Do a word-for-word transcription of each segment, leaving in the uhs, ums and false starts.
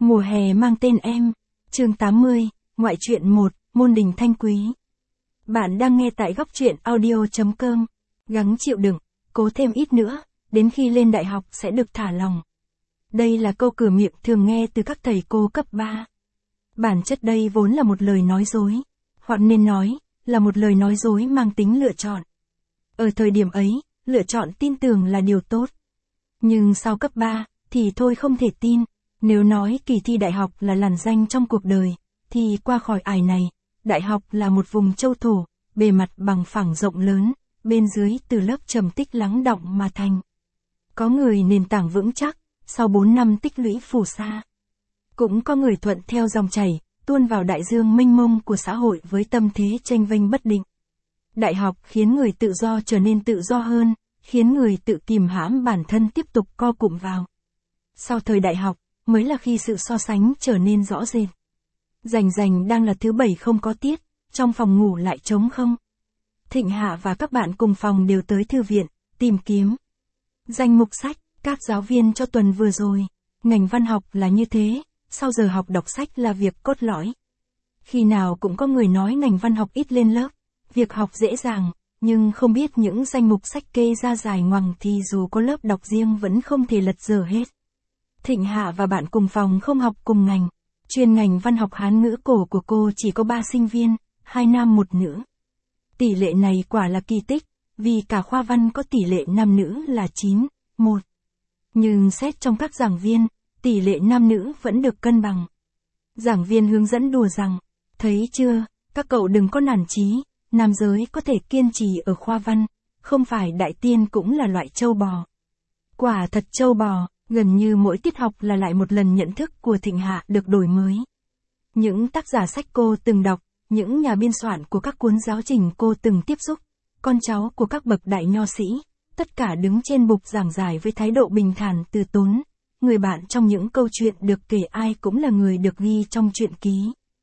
Mùa hè mang tên em. Chương tám mươi, Ngoại truyện một, Môn đình thanh quý. Bạn đang nghe tại góc truyện audio chấm com. Gắng chịu đựng, cố thêm ít nữa, đến khi lên đại học sẽ được thả lòng. Đây là câu cửa miệng thường nghe từ các thầy cô cấp ba. Bản chất đây vốn là một lời nói dối, hoặc nên nói, là một lời nói dối mang tính lựa chọn. Ở thời điểm ấy, lựa chọn tin tưởng là điều tốt. Nhưng sau cấp ba, thì thôi không thể tin. Nếu nói kỳ thi đại học là làn danh trong cuộc đời, thì qua khỏi ải này, đại học là một vùng châu thổ, bề mặt bằng phẳng rộng lớn, bên dưới từ lớp trầm tích lắng đọng mà thành. Có người nền tảng vững chắc, sau bốn năm tích lũy phù sa. Cũng có người thuận theo dòng chảy, tuôn vào đại dương mênh mông của xã hội với tâm thế chênh vênh bất định. Đại học khiến người tự do trở nên tự do hơn, khiến người tự kìm hãm bản thân tiếp tục co cụm vào. Sau thời đại học, mới là khi sự so sánh trở nên rõ rệt. Rành rành đang là thứ bảy không có tiết, trong phòng ngủ lại trống không. Thịnh Hạ và các bạn cùng phòng đều tới thư viện, tìm kiếm danh mục sách, các giáo viên cho tuần vừa rồi. Ngành văn học là như thế, sau giờ học đọc sách là việc cốt lõi. Khi nào cũng có người nói ngành văn học ít lên lớp, việc học dễ dàng, nhưng không biết những danh mục sách kê ra dài ngoằng thì dù có lớp đọc riêng vẫn không thể lật dở hết. Thịnh Hạ và bạn cùng phòng không học cùng ngành. Chuyên ngành văn học Hán ngữ cổ của cô chỉ có ba sinh viên, hai nam một nữ. Tỷ lệ này quả là kỳ tích, vì cả khoa văn có tỷ lệ nam nữ là chín, một. Nhưng xét trong các giảng viên, tỷ lệ nam nữ vẫn được cân bằng. Giảng viên hướng dẫn đùa rằng, thấy chưa, các cậu đừng có nản chí, nam giới có thể kiên trì ở khoa văn, không phải đại tiên cũng là loại trâu bò. Quả thật trâu bò. Gần như mỗi tiết học là lại một lần nhận thức của Thịnh Hạ được đổi mới. Những tác giả sách cô từng đọc, những nhà biên soạn của các cuốn giáo trình cô từng tiếp xúc, con cháu của các bậc đại nho sĩ, tất cả đứng trên bục giảng giải với thái độ bình thản từ tốn. Người bạn trong những câu chuyện được kể ai cũng là người được ghi trong truyện ký.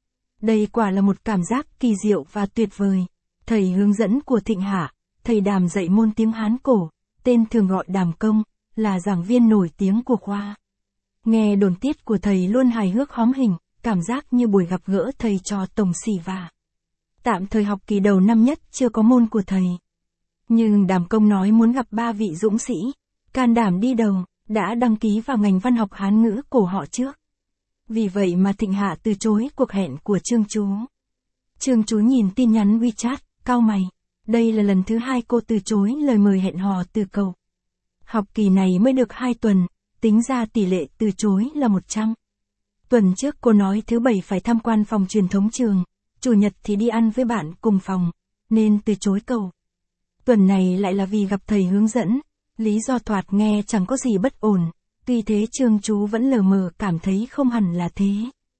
Đây quả là một cảm giác kỳ diệu và tuyệt vời. Thầy hướng dẫn của Thịnh Hạ, thầy Đàm dạy môn tiếng Hán cổ, tên thường gọi Đàm Công, là giảng viên nổi tiếng của khoa. Nghe đồn tiết của thầy luôn hài hước hóm hình, cảm giác như buổi gặp gỡ thầy trò tổng xỉ vả. Tạm thời học kỳ đầu năm nhất chưa có môn của thầy. Nhưng Đàm Công nói muốn gặp ba vị dũng sĩ, can đảm đi đầu, đã đăng ký vào ngành văn học Hán ngữ cổ họ trước. Vì vậy mà Thịnh Hạ từ chối cuộc hẹn của Trương Chú. Trương Chú nhìn tin nhắn WeChat, cau mày. Đây là lần thứ hai cô từ chối lời mời hẹn hò từ cậu. Học kỳ này mới được hai tuần, tính ra tỷ lệ từ chối là một trăm. Tuần trước cô nói thứ bảy phải tham quan phòng truyền thống trường, chủ nhật thì đi ăn với bạn cùng phòng, nên từ chối cậu. Tuần này lại là vì gặp thầy hướng dẫn, lý do thoạt nghe chẳng có gì bất ổn, tuy thế Trương Chú vẫn lờ mờ cảm thấy không hẳn là thế.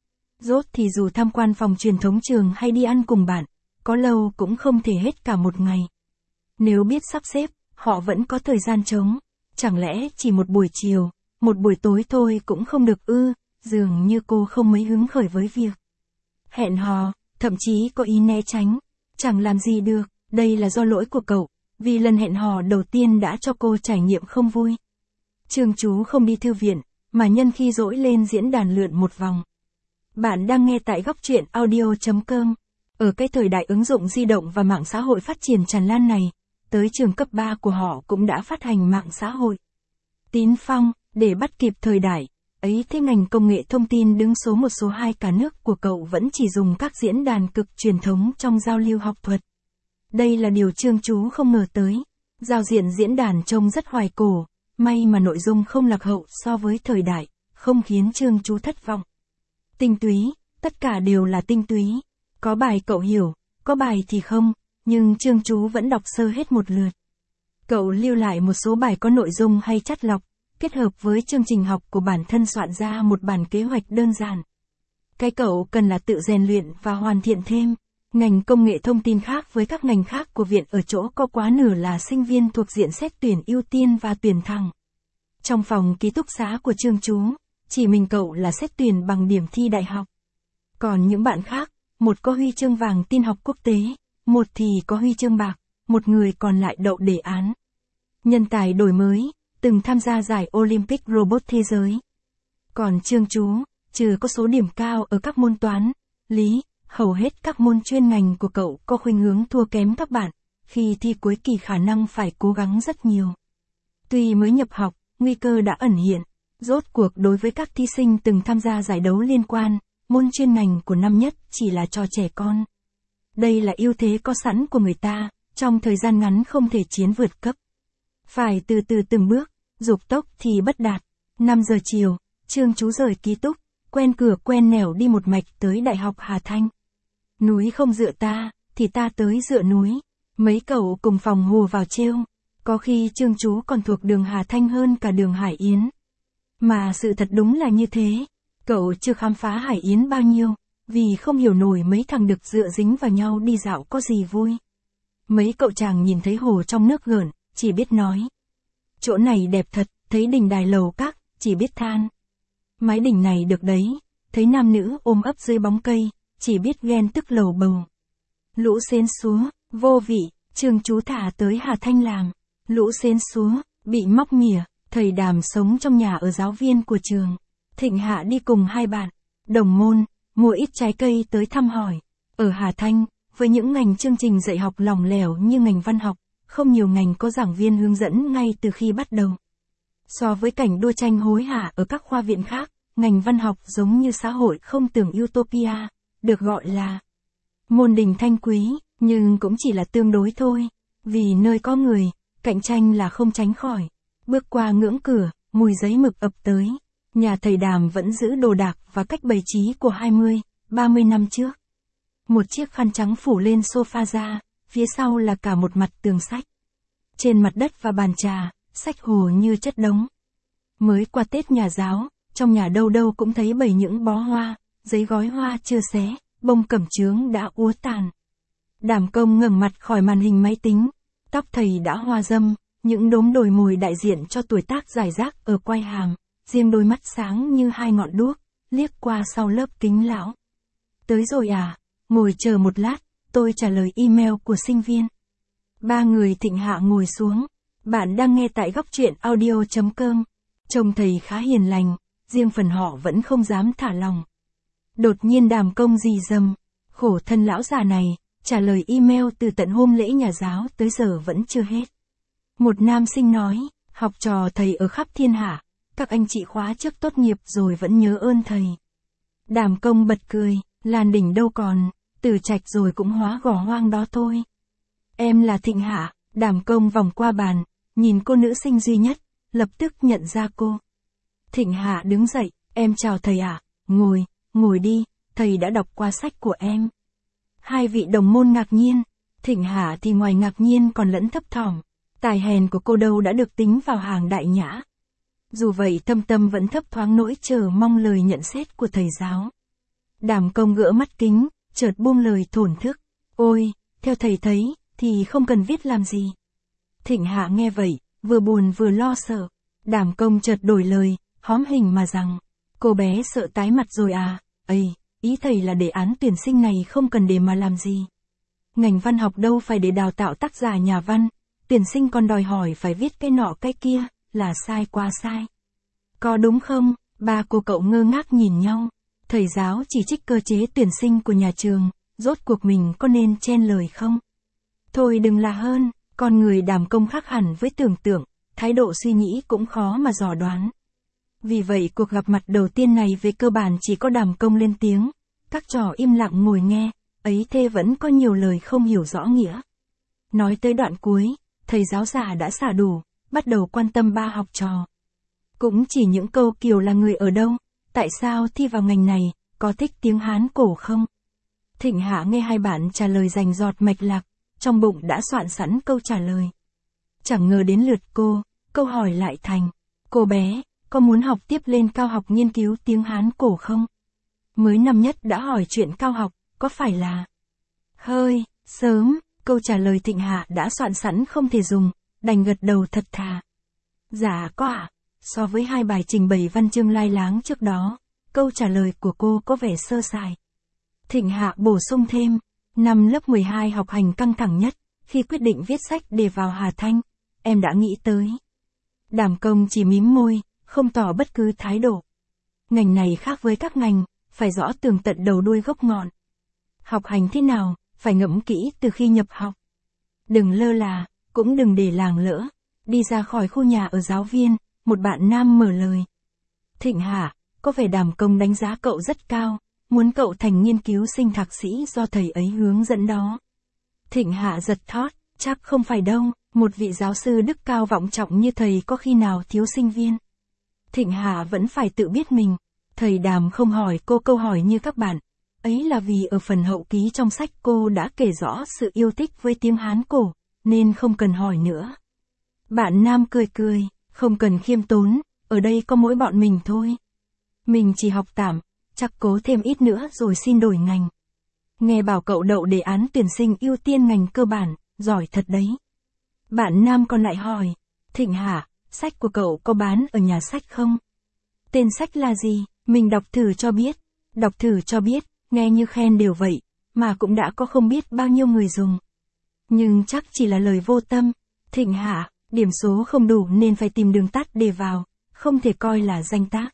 Rốt thì dù tham quan phòng truyền thống trường hay đi ăn cùng bạn, có lâu cũng không thể hết cả một ngày. Nếu biết sắp xếp, họ vẫn có thời gian trống. Chẳng lẽ chỉ một buổi chiều, một buổi tối thôi cũng không được ư, dường như cô không mấy hứng khởi với việc hẹn hò, thậm chí có ý né tránh. Chẳng làm gì được, đây là do lỗi của cậu, vì lần hẹn hò đầu tiên đã cho cô trải nghiệm không vui. Trương Chú không đi thư viện, mà nhân khi rỗi lên diễn đàn lượn một vòng. Bạn đang nghe tại góc truyện audio chấm com. Ở cái thời đại ứng dụng di động và mạng xã hội phát triển tràn lan này, tới trường cấp ba của họ cũng đã phát hành mạng xã hội. Tín Phong, để bắt kịp thời đại, ấy thế ngành công nghệ thông tin đứng số một số hai cả nước của cậu vẫn chỉ dùng các diễn đàn cực truyền thống trong giao lưu học thuật. Đây là điều Trương Chú không ngờ tới. Giao diện diễn đàn trông rất hoài cổ, may mà nội dung không lạc hậu so với thời đại, không khiến Trương Chú thất vọng. Tinh túy, tất cả đều là tinh túy. Có bài cậu hiểu, có bài thì không. Nhưng Trương Chú vẫn đọc sơ hết một lượt. Cậu lưu lại một số bài có nội dung hay chắt lọc, kết hợp với chương trình học của bản thân soạn ra một bản kế hoạch đơn giản. Cái cậu cần là tự rèn luyện và hoàn thiện thêm. Ngành công nghệ thông tin khác với các ngành khác của viện ở chỗ có quá nửa là sinh viên thuộc diện xét tuyển ưu tiên và tuyển thẳng. Trong phòng ký túc xá của Trương Chú, chỉ mình cậu là xét tuyển bằng điểm thi đại học. Còn những bạn khác, một có huy chương vàng tin học quốc tế, một thì có huy chương bạc, một người còn lại đậu đề án. Nhân tài đổi mới, từng tham gia giải Olympic Robot thế giới. Còn Trương Chú, trừ có số điểm cao ở các môn toán, lý, hầu hết các môn chuyên ngành của cậu có khuynh hướng thua kém các bạn, khi thi cuối kỳ khả năng phải cố gắng rất nhiều. Tuy mới nhập học, nguy cơ đã ẩn hiện, rốt cuộc đối với các thí sinh từng tham gia giải đấu liên quan, môn chuyên ngành của năm nhất chỉ là trò trẻ con. Đây là ưu thế có sẵn của người ta, trong thời gian ngắn không thể chiến vượt cấp. Phải từ từ từng bước, dục tốc thì bất đạt. năm giờ chiều, Trương Chú rời ký túc, quen cửa quen nẻo đi một mạch tới Đại học Hà Thanh. Núi không dựa ta, thì ta tới dựa núi. Mấy cậu cùng phòng hùa vào trêu. Có khi Trương Chú còn thuộc đường Hà Thanh hơn cả đường Hải Yến. Mà sự thật đúng là như thế. Cậu chưa khám phá Hải Yến bao nhiêu, vì không hiểu nổi mấy thằng đực dựa dính vào nhau đi dạo có gì vui. Mấy cậu chàng nhìn thấy hồ trong nước gợn, chỉ biết nói. Chỗ này đẹp thật, thấy đình đài lầu các, chỉ biết than. Mái đình này được đấy, thấy nam nữ ôm ấp dưới bóng cây, chỉ biết ghen tức lầu bầu. Lũ xến xúa, vô vị, Trương Chú thả tới Hà Thanh làm. Lũ xến xúa, bị móc mỉa, thầy Đàm sống trong nhà ở giáo viên của trường. Thịnh Hạ đi cùng hai bạn, đồng môn, mua ít trái cây tới thăm hỏi. Ở Hà Thanh, với những ngành chương trình dạy học lỏng lẻo như ngành văn học, không nhiều ngành có giảng viên hướng dẫn ngay từ khi bắt đầu. So với cảnh đua tranh hối hả ở các khoa viện khác, ngành văn học giống như xã hội không tưởng utopia, được gọi là môn đình thanh quý, nhưng cũng chỉ là tương đối thôi. Vì nơi có người, cạnh tranh là không tránh khỏi. Bước qua ngưỡng cửa, mùi giấy mực ập tới. Nhà thầy Đàm vẫn giữ đồ đạc và cách bày trí của hai mươi, ba mươi năm trước. Một chiếc khăn trắng phủ lên sofa ra, phía sau là cả một mặt tường sách. Trên mặt đất và bàn trà, sách hồ như chất đống. Mới qua Tết nhà giáo, trong nhà đâu đâu cũng thấy bày những bó hoa, giấy gói hoa chưa xé, bông cẩm chướng đã úa tàn. Đàm Công ngẩng mặt khỏi màn hình máy tính, tóc thầy đã hoa râm, những đốm đồi mồi đại diện cho tuổi tác rải rác ở quai hàm, riêng đôi mắt sáng như hai ngọn đuốc, liếc qua sau lớp kính lão. Tới rồi à? Ngồi chờ một lát, tôi trả lời email của sinh viên. Ba người Thịnh Hạ ngồi xuống. Bạn đang nghe tại góc truyện audio chấm com. Trông thầy khá hiền lành, riêng phần họ vẫn không dám thả lòng. Đột nhiên Đàm Công rì rầm, khổ thân lão già này, trả lời email từ tận hôm lễ nhà giáo tới giờ vẫn chưa hết. Một nam sinh nói, học trò thầy ở khắp thiên hạ, các anh chị khóa trước tốt nghiệp rồi vẫn nhớ ơn thầy. Đàm Công bật cười, Lan Đỉnh đâu còn, Từ Trạch rồi cũng hóa gò hoang đó thôi. Em là Thịnh Hạ. Đàm Công vòng qua bàn, nhìn cô nữ sinh duy nhất, lập tức nhận ra cô. Thịnh Hạ đứng dậy, em chào thầy ạ, à? Ngồi, ngồi đi, thầy đã đọc qua sách của em. Hai vị đồng môn ngạc nhiên, Thịnh Hạ thì ngoài ngạc nhiên còn lẫn thấp thỏm, tài hèn của cô đâu đã được tính vào hàng đại nhã. Dù vậy thâm tâm vẫn thấp thoáng nỗi chờ mong lời nhận xét của thầy giáo. Đàm Công gỡ mắt kính, chợt buông lời thổn thức, ôi, theo thầy thấy, thì không cần viết làm gì. Thịnh Hạ nghe vậy, vừa buồn vừa lo sợ. Đàm Công chợt đổi lời, hóm hình mà rằng, cô bé sợ tái mặt rồi à, ây, ý thầy là đề án tuyển sinh này không cần để mà làm gì. Ngành văn học đâu phải để đào tạo tác giả nhà văn, tuyển sinh còn đòi hỏi phải viết cái nọ cái kia, là sai quá sai. Có đúng không? Ba cô cậu ngơ ngác nhìn nhau, thầy giáo chỉ trích cơ chế tuyển sinh của nhà trường, rốt cuộc mình có nên chen lời không? Thôi đừng là hơn, con người Đàm Công khác hẳn với tưởng tượng, thái độ suy nghĩ cũng khó mà dò đoán. Vì vậy cuộc gặp mặt đầu tiên này về cơ bản chỉ có Đàm Công lên tiếng, các trò im lặng ngồi nghe, ấy thế vẫn có nhiều lời không hiểu rõ nghĩa. Nói tới đoạn cuối, thầy giáo già đã xả đủ, bắt đầu quan tâm ba học trò. Cũng chỉ những câu kiểu là người ở đâu, tại sao thi vào ngành này, có thích tiếng Hán cổ không? Thịnh Hạ nghe hai bạn trả lời rành rọt mạch lạc, trong bụng đã soạn sẵn câu trả lời. Chẳng ngờ đến lượt cô, câu hỏi lại thành, cô bé, có muốn học tiếp lên cao học nghiên cứu tiếng Hán cổ không? Mới năm nhất đã hỏi chuyện cao học, có phải là hơi sớm? Câu trả lời Thịnh Hạ đã soạn sẵn không thể dùng, đành gật đầu thật thà. Dạ có ạ. So với hai bài trình bày văn chương lai láng trước đó, câu trả lời của cô có vẻ sơ sài. Thịnh Hạ bổ sung thêm, năm lớp mười hai học hành căng thẳng nhất, khi quyết định viết sách để vào Hà Thanh, em đã nghĩ tới. Đàm Công chỉ mím môi, không tỏ bất cứ thái độ. Ngành này khác với các ngành, phải rõ tường tận đầu đuôi gốc ngọn. Học hành thế nào, phải ngẫm kỹ từ khi nhập học. Đừng lơ là, cũng đừng để làng lỡ. Đi ra khỏi khu nhà ở giáo viên, một bạn nam mở lời. Thịnh Hạ, có vẻ Đàm Công đánh giá cậu rất cao, muốn cậu thành nghiên cứu sinh thạc sĩ do thầy ấy hướng dẫn đó. Thịnh Hạ giật thót, chắc không phải đâu, một vị giáo sư đức cao vọng trọng như thầy có khi nào thiếu sinh viên. Thịnh Hạ vẫn phải tự biết mình, thầy Đàm không hỏi cô câu hỏi như các bạn. Ấy là vì ở phần hậu ký trong sách cô đã kể rõ sự yêu thích với tiếng Hán cổ, nên không cần hỏi nữa. Bạn nam cười cười, không cần khiêm tốn, ở đây có mỗi bọn mình thôi. Mình chỉ học tạm, chắc cố thêm ít nữa rồi xin đổi ngành. Nghe bảo cậu đậu đề án tuyển sinh ưu tiên ngành cơ bản, giỏi thật đấy. Bạn nam còn lại hỏi, Thịnh Hạ, sách của cậu có bán ở nhà sách không? Tên sách là gì? Mình đọc thử cho biết. Đọc thử cho biết, nghe như khen đều vậy, mà cũng đã có không biết bao nhiêu người dùng. Nhưng chắc chỉ là lời vô tâm. Thịnh Hạ, điểm số không đủ nên phải tìm đường tắt để vào, không thể coi là danh tác.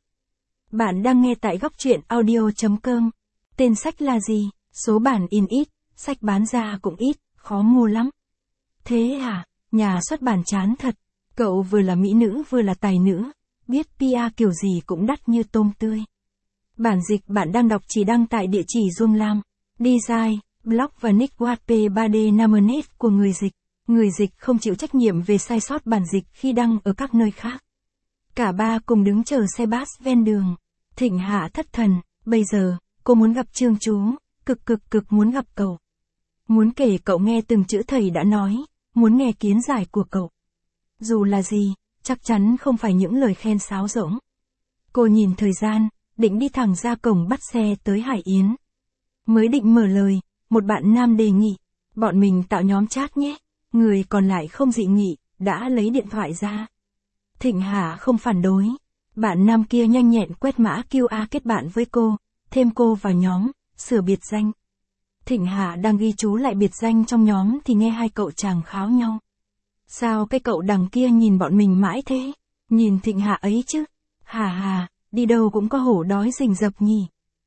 Bạn đang nghe tại góc truyện audio chấm com. Tên sách là gì? Số bản in ít, sách bán ra cũng ít, khó mua lắm. Thế à, nhà xuất bản chán thật. Cậu vừa là mỹ nữ vừa là tài nữ, biết pê e kiểu gì cũng đắt như tôm tươi. Bản dịch bạn đang đọc chỉ đăng tại địa chỉ Dung Lam, Design, Blog và nick W P ba D Namenet của người dịch. Người dịch không chịu trách nhiệm về sai sót bản dịch khi đăng ở các nơi khác. Cả ba cùng đứng chờ xe bus ven đường. Thịnh Hạ thất thần, bây giờ, cô muốn gặp Trương Chú, cực cực cực muốn gặp cậu. Muốn kể cậu nghe từng chữ thầy đã nói, muốn nghe kiến giải của cậu. Dù là gì, chắc chắn không phải những lời khen sáo rỗng. Cô nhìn thời gian, định đi thẳng ra cổng bắt xe tới Hải Yến. Mới định mở lời, một bạn nam đề nghị, bọn mình tạo nhóm chat nhé. Người còn lại không dị nghị, đã lấy điện thoại ra. Thịnh Hạ không phản đối. Bạn nam kia nhanh nhẹn quét mã Q R kết bạn với cô, thêm cô vào nhóm, sửa biệt danh. Thịnh Hạ đang ghi chú lại biệt danh trong nhóm thì nghe hai cậu chàng kháo nhau. Sao cái cậu đằng kia nhìn bọn mình mãi thế? Nhìn Thịnh Hạ ấy chứ. Hà hà, đi đâu cũng có hổ đói rình rập nhỉ.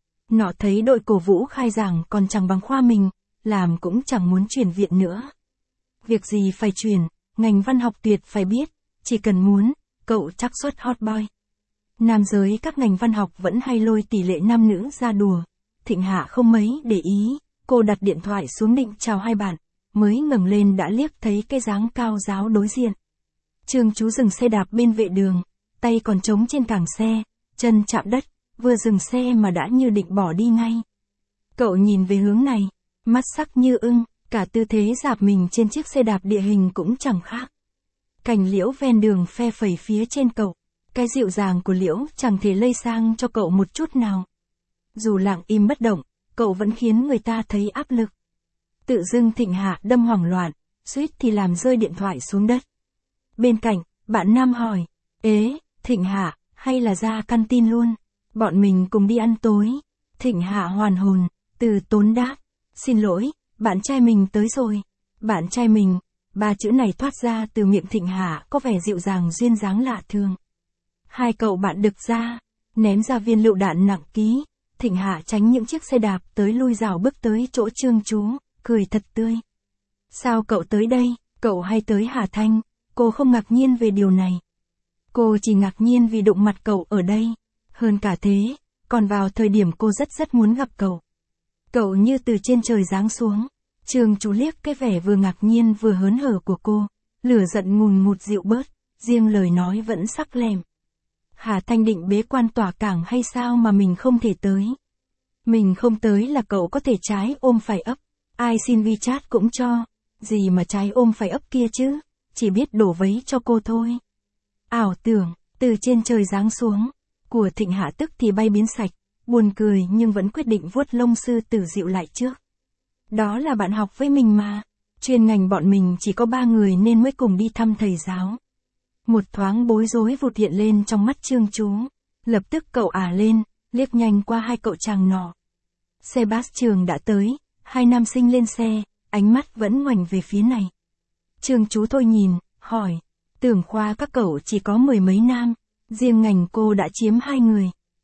Nọ thấy đội cổ vũ khai giảng còn chẳng bằng khoa mình, làm cũng chẳng muốn chuyển viện nữa. Việc gì phải chuyển, ngành văn học tuyệt phải biết, chỉ cần muốn, cậu chắc xuất hot boy. Nam giới các ngành văn học vẫn hay lôi tỷ lệ nam nữ ra đùa. Thịnh Hạ không mấy để ý, cô đặt điện thoại xuống định chào hai bạn, mới ngẩng lên đã liếc thấy cái dáng cao giáo đối diện. Trương Chú dừng xe đạp bên vệ đường, tay còn trống trên cảng xe, chân chạm đất, vừa dừng xe mà đã như định bỏ đi ngay. Cậu nhìn về hướng này, mắt sắc như ưng, cả tư thế dạp mình trên chiếc xe đạp địa hình cũng chẳng khác. Cành liễu ven đường phe phẩy phía trên cậu, cái dịu dàng của liễu chẳng thể lây sang cho cậu một chút nào. Dù lặng im bất động, cậu vẫn khiến người ta thấy áp lực. Tự dưng Thịnh Hạ đâm hoảng loạn, suýt thì làm rơi điện thoại xuống đất. Bên cạnh, bạn nam hỏi, ế, Thịnh Hạ, hay là ra căn tin luôn, bọn mình cùng đi ăn tối. Thịnh Hạ hoàn hồn, từ tốn đáp, xin lỗi, bạn trai mình tới rồi. Bạn trai mình, ba chữ này thoát ra từ miệng Thịnh Hạ có vẻ dịu dàng duyên dáng lạ thường. Hai cậu bạn đực ra, ném ra viên lựu đạn nặng ký. Thịnh Hạ tránh những chiếc xe đạp tới lui rảo bước tới chỗ Trương Chú, cười thật tươi. Sao cậu tới đây, cậu hay tới Hà Thanh? Cô không ngạc nhiên về điều này. Cô chỉ ngạc nhiên vì đụng mặt cậu ở đây. Hơn cả thế, còn vào thời điểm cô rất rất muốn gặp cậu. Cậu như từ trên trời giáng xuống. Trương Chú liếc cái vẻ vừa ngạc nhiên vừa hớn hở của cô, lửa giận ngùn ngụt dịu bớt, riêng lời nói vẫn sắc lẻm. Hà Thanh định bế quan tỏa cảng hay sao mà mình không thể tới? Mình không tới là cậu có thể trái ôm phải ấp, ai xin WeChat cũng cho, gì mà trái ôm phải ấp kia chứ, chỉ biết đổ vấy cho cô thôi. Ảo tưởng, từ trên trời giáng xuống, của Thịnh Hạ tức thì bay biến sạch, buồn cười nhưng vẫn quyết định vuốt lông sư tử dịu lại trước. Đó là bạn học với mình mà, chuyên ngành bọn mình chỉ có ba người nên mới cùng đi thăm thầy giáo. Một thoáng bối rối vụt hiện lên trong mắt Trương Chú, lập tức cậu ả lên, liếc nhanh qua hai cậu chàng nọ. Xe bus trường đã tới, hai nam sinh lên xe, ánh mắt vẫn ngoảnh về phía này. Trương Chú thôi nhìn, hỏi, tưởng khoa các cậu chỉ có mười mấy nam, riêng ngành cô đã chiếm hai người.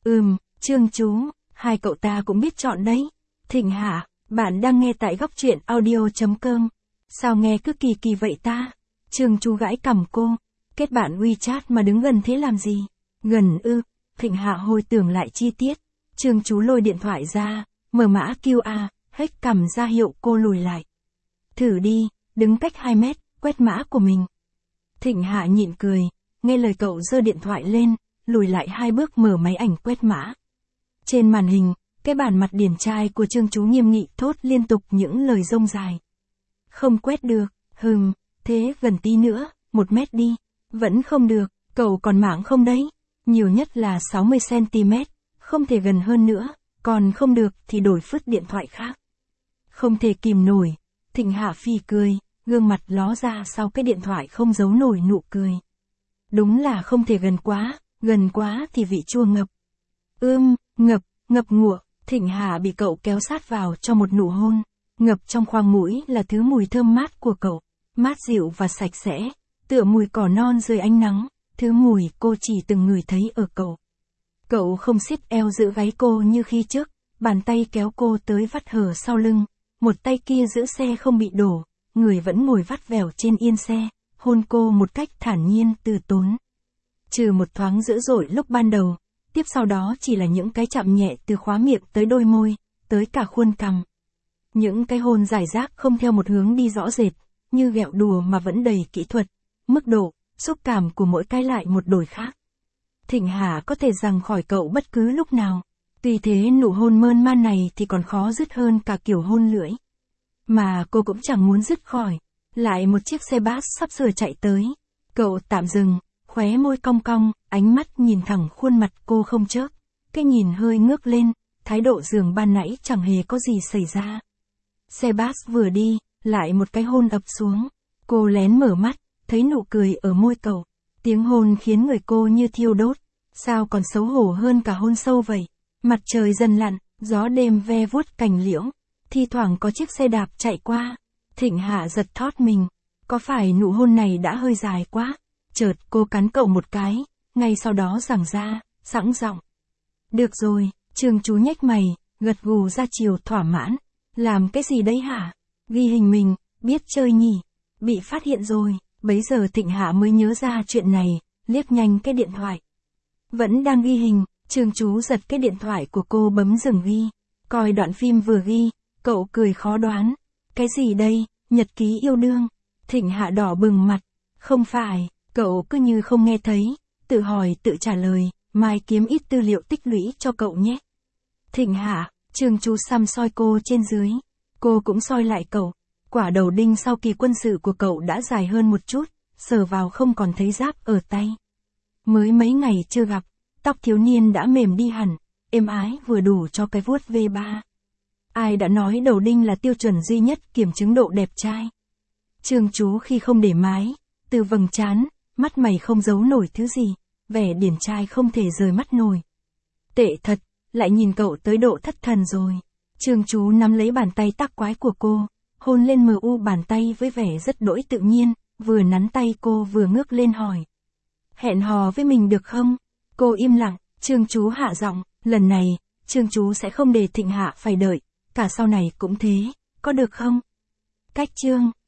Ừm, Trương chú, hai cậu ta cũng biết chọn đấy. Thịnh Hạ, bạn đang nghe tại góc truyện audio.com. Sao nghe cứ kỳ kỳ vậy ta? Trương chú gãi cằm cô. Kết bạn WeChat mà đứng gần thế làm gì? Gần ư? Thịnh Hạ hồi tưởng lại chi tiết. Trương chú lôi điện thoại ra, mở mã quy rờ, hết cằm ra hiệu cô lùi lại. Thử đi, đứng cách hai mét, quét mã của mình. Thịnh Hạ nhịn cười, nghe lời cậu giơ điện thoại lên, lùi lại hai bước mở máy ảnh quét mã. Trên màn hình, cái bản mặt điển trai của Trương chú nghiêm nghị thốt liên tục những lời rông dài. Không quét được, hừm, thế gần tí nữa, một mét đi. Vẫn không được, cậu còn mảng không đấy? Nhiều nhất là sáu mươi xăng ti mét, không thể gần hơn nữa, còn không được thì đổi phứt điện thoại khác. Không thể kìm nổi, Thịnh Hạ phì cười, gương mặt ló ra sau cái điện thoại không giấu nổi nụ cười. Đúng là không thể gần quá, gần quá thì vị chua ngập. Ưm, ngập, ngập ngụa, Thịnh Hạ bị cậu kéo sát vào cho một nụ hôn. Ngập trong khoang mũi là thứ mùi thơm mát của cậu, mát dịu và sạch sẽ, tựa mùi cỏ non dưới ánh nắng, thứ mùi cô chỉ từng ngửi thấy ở cậu. Cậu không siết eo giữ gáy cô như khi trước, bàn tay kéo cô tới vắt hở sau lưng, một tay kia giữ xe không bị đổ, người vẫn ngồi vắt vẻo trên yên xe, hôn cô một cách thản nhiên từ tốn. Trừ một thoáng dữ dội lúc ban đầu, tiếp sau đó chỉ là những cái chạm nhẹ từ khóa miệng tới đôi môi, tới cả khuôn cằm. Những cái hôn rải rác không theo một hướng đi rõ rệt, như ghẹo đùa mà vẫn đầy kỹ thuật, mức độ, xúc cảm của mỗi cái lại một đổi khác. Thịnh Hạ có thể rằng khỏi cậu bất cứ lúc nào, tuy thế nụ hôn mơn man này thì còn khó dứt hơn cả kiểu hôn lưỡi. Mà cô cũng chẳng muốn dứt khỏi, lại một chiếc xe bus sắp sửa chạy tới. Cậu tạm dừng, khóe môi cong cong, ánh mắt nhìn thẳng khuôn mặt cô không chớp, cái nhìn hơi ngước lên, thái độ dường ban nãy chẳng hề có gì xảy ra. Xe bus vừa đi, lại một cái hôn ập xuống. Cô lén mở mắt, thấy nụ cười ở môi cậu. Tiếng hôn khiến người cô như thiêu đốt. Sao còn xấu hổ hơn cả hôn sâu vậy? Mặt trời dần lặn, gió đêm ve vuốt cành liễu. Thi thoảng có chiếc xe đạp chạy qua. Thịnh Hạ giật thót mình. Có phải nụ hôn này đã hơi dài quá? Chợt cô cắn cậu một cái, ngay sau đó giằng ra, sẵn giọng. Được rồi, Trương chú nhếch mày, gật gù ra chiều thỏa mãn. Làm cái gì đấy hả? Ghi hình mình, biết chơi nhỉ? Bị phát hiện rồi, bấy giờ Thịnh Hạ mới nhớ ra chuyện này, liếc nhanh cái điện thoại. Vẫn đang ghi hình, Trương chú giật cái điện thoại của cô bấm dừng ghi. Coi đoạn phim vừa ghi, cậu cười khó đoán. Cái gì đây, nhật ký yêu đương? Thịnh Hạ đỏ bừng mặt. Không phải, cậu cứ như không nghe thấy, tự hỏi tự trả lời, mai kiếm ít tư liệu tích lũy cho cậu nhé. Thịnh Hạ, Trương chú xăm soi cô trên dưới. Cô cũng soi lại cậu. Quả đầu đinh sau kỳ quân sự của cậu đã dài hơn một chút, sờ vào không còn thấy giáp ở tay. Mới mấy ngày chưa gặp, tóc thiếu niên đã mềm đi hẳn, êm ái vừa đủ cho cái vuốt vê ba. Ai đã nói đầu đinh là tiêu chuẩn duy nhất kiểm chứng độ đẹp trai? Trương chú khi không để mái, từ vầng trán, mắt mày không giấu nổi thứ gì, vẻ điển trai không thể rời mắt nổi. Tệ thật, lại nhìn cậu tới độ thất thần rồi. Trương chú nắm lấy bàn tay tắc quái của cô, hôn lên mờ u bàn tay với vẻ rất đỗi tự nhiên, vừa nắn tay cô vừa ngước lên hỏi. Hẹn hò với mình được không? Cô im lặng, Trương chú hạ giọng, lần này, Trương chú sẽ không để Thịnh Hạ phải đợi, cả sau này cũng thế, có được không? Cách chương,